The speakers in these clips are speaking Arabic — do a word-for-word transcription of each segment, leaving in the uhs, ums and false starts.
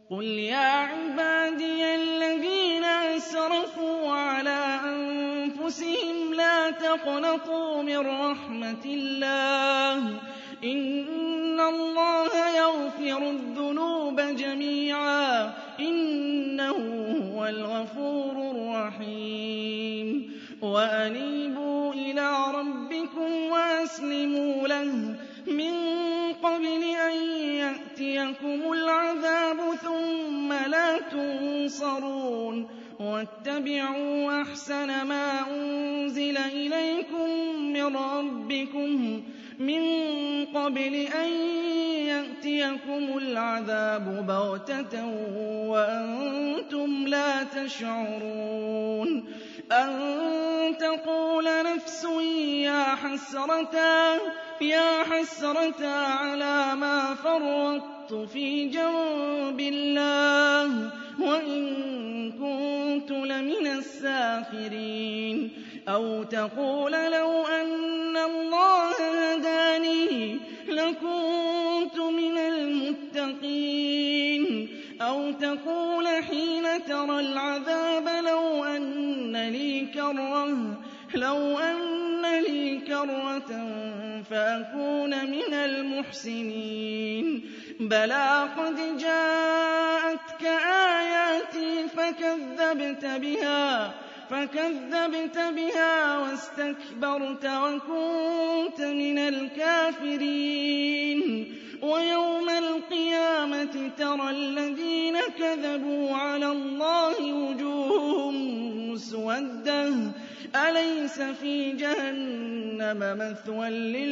قُلْ يَا عِبَادِيَ الَّذِينَ أَسْرَفُوا عَلَىٰ أَنفُسِهِمْ لَا تَقْنَطُوا مِن رَّحْمَةِ اللَّهِ ۚ إِنَّ اللَّهَ يَغْفِرُ الذُّنُوبَ جَمِيعًا ۚ إِنَّهُ هُوَ الْغَفُورُ الرَّحِيمُ وَأَنِيبُوا إِلَىٰ رَبِّكُمْ وَأَسْلِمُوا لَهُ مِن قَبْلِ أَن يَأْتِيَكُمُ الْعَذَابُ ثُمَّ لَا تُنصَرُونَ وَاتَّبِعُوا أَحْسَنَ مَا أُنزِلَ إِلَيْكُم مِّن رَّبِّكُم مِّن قَبْلِ أَن يَأْتِيَكُمُ الْعَذَابُ بَغْتَةً وَأَنتُمْ لَا تَشْعُرُونَ أَن تَقُولَ نَفْسٌ يَا حَسْرَتَا يَا حَسْرَتَا عَلَىٰ مَا فَرَّطتُ فِي جَنبِ اللَّهِ وَإِن كُنتُ لَمِنَ السَّاخِرِينَ أَوْ تَقُولَ لَوْ أَنَّ اللَّهَ هَدَانِي لَكُنتُ مِنَ الْمُتَّقِينَ أَوْ تَقُولَ حِينَ تَرَى الْعَذَابَ لَوْ أَنَّ لِي كَرَّةً لَوْ أَنَّ لِي كَرَّةً فَأَكُونَ مِنَ الْمُحْسِنِينَ بَلَىٰ قَدْ جَاءَتْكَ آيَاتِي فَكَذَّبْتَ بِهَا فَكَذَّبْتَ بِهَا وَاسْتَكْبَرْتَ وَكُنتَ مِنَ الْكَافِرِينَ وَيَوْمَ الْقِيَامَةِ تَرَى الَّذِينَ كَذَبُوا عَلَى اللَّهِ وُجُوهُهُم مُّسْوَدَّةٌ أَلَيْسَ فِي جَهَنَّمَ مَثْوًى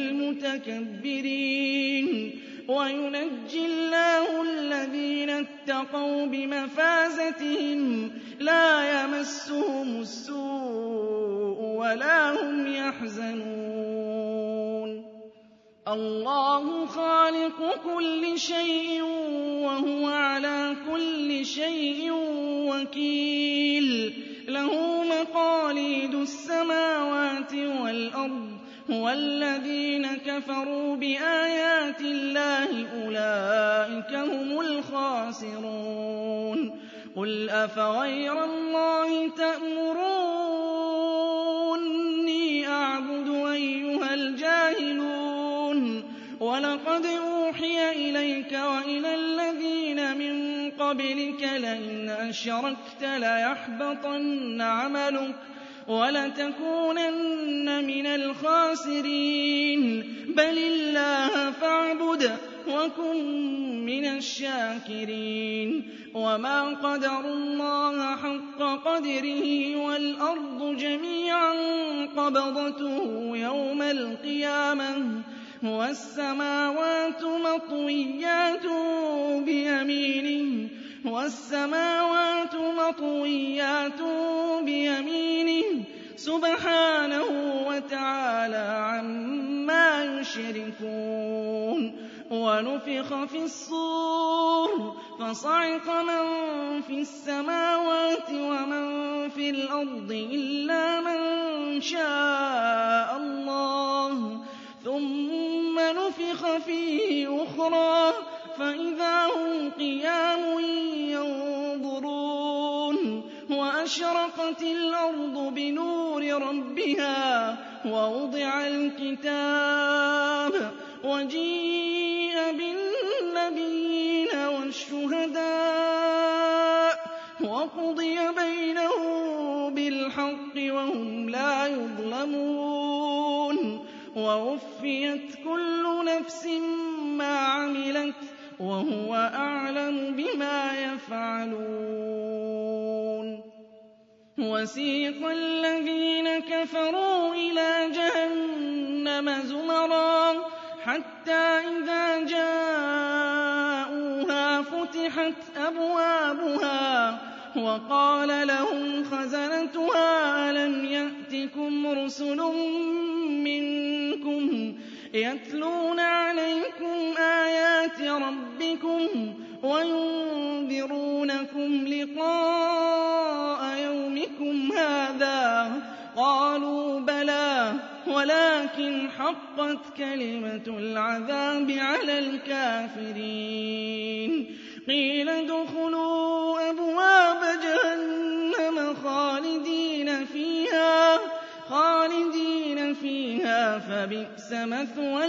لِّلْمُتَكَبِّرِينَ وَيُنَجِّي اللَّهُ الَّذِينَ اتَّقَوْا بِمَفَازَتِهِمْ لَا يَمَسُّهُمُ السُّوءُ وَلَا هُمْ يَحْزَنُونَ اللَّهُ خَالِقُ كُلِّ شَيْءٍ وَهُوَ عَلَىٰ كُلِّ شَيْءٍ وَكِيلٌ لَّهُ مَقَالِيدُ السَّمَاوَاتِ وَالْأَرْضِ وَالَّذِينَ كَفَرُوا بِآيَاتِ اللَّهِ أُولَٰئِكَ هُمُ الْخَاسِرُونَ قُلْ أَفَغَيْرَ اللَّهِ تَأْمُرُونِّي أَعْبُدُ أَيُّهَا الْجَاهِلُونَ وَلَقَدْ أُوحِيَ إِلَيْكَ وَإِلَى الَّذِينَ مِن قَبْلِكَ لَئِنْ أَشْرَكْتَ لَيَحْبَطَنَّ عَمَلُكَ وَلَتَكُونَنَّ مِنَ الْخَاسِرِينَ بَلِ اللَّهَ فَاعْبُدْ وَكُن مِّنَ الشَّاكِرِينَ وَمَا قَدَرُوا اللَّهَ حَقَّ قَدْرِهِ وَالْأَرْضُ جَمِيعًا قَبْضَتُهُ يَوْمَ الْقِيَامَةِ وَالسَّمَاوَاتُ مَطْوِيَّاتٌ بِيَمِينِهِ وَالسَّمَاوَاتُ مَطْوِيَّاتٌ بِيَمِينِهِ سُبْحَانَهُ وَتَعَالَىٰ عَمَّا يُشْرِكُونَ وَنُفِخَ فِي الصُّورِ فَصَعِقَ مَن فِي السَّمَاوَاتِ وَمَن فِي الْأَرْضِ إِلَّا مَن شَاءَ اللَّهُ ثُمَّ نُفِخَ فِيهِ أُخْرَىٰ فَإِذَا هُمْ قِيَامٌ يَنظُرُونَ وَأَشْرَقَتِ الْأَرْضُ بِنُورِ رَبِّهَا وَوُضِعَ الْكِتَابُ وَجِيءَ بِالنَّبِيِّينَ وَالشُّهَدَاءِ وَقُضِيَ بَيْنَهُم بِالْحَقِّ وَهُمْ لَا يُظْلَمُونَ وَوُفِّيَتْ كُلُّ نَفْسٍ مَّا عَمِلَتْ وَهُوَ أَعْلَمُ بِمَا يَفْعَلُونَ وَسِيقَ الَّذِينَ كَفَرُوا إِلَىٰ جَهَنَّمَ زُمَرًا حَتَّىٰ إِذَا جَاءُوهَا فُتِحَتْ أَبْوَابُهَا وَقَالَ لَهُمْ خَزَنَتُهَا أَلَمْ يَأْتِكُمْ رُسُلٌ مِّنكُمْ يَتْلُونَ عَلَيْكُمْ آيَاتِ رَبِّكُمْ وَيُنذِرُونَكُمْ لِقَاءَ يَوْمِكُمْ هَٰذَا ۚ قَالُوا بَلَىٰ وَلَٰكِنْ حَقَّتْ كَلِمَةُ الْعَذَابِ عَلَى الْكَافِرِينَ قيل ادخلوا أبواب جهنم خالدين فيها خالدين فيها فبئس مثوى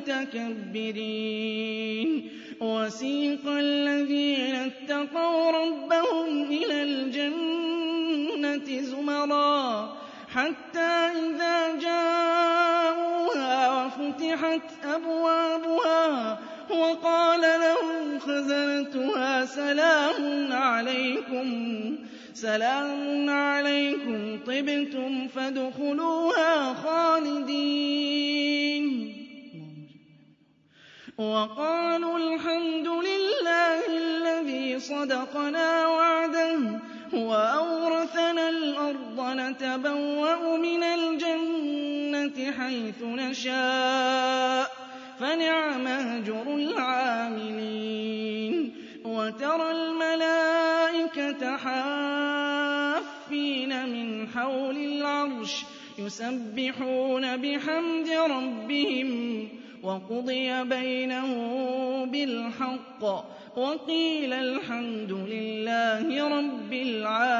المتكبرين وسيق الذين اتقوا ربهم إلى الجنة زمرا حتى إذا جاءوها وفتحت أبوابها وقال لهم خزنتها سلام عليكم سلام عليكم طبتم فادخلوها خالدين وقالوا الحمد لله الذي صدقنا وعده وأورثنا الأرض نتبوأ من الجنة حيث نشاء فنعم أجر العاملين وترى الملائكة حافين من حول العرش يسبحون بحمد ربهم وقضي بينهم بالحق وقيل الحمد لله رب العالمين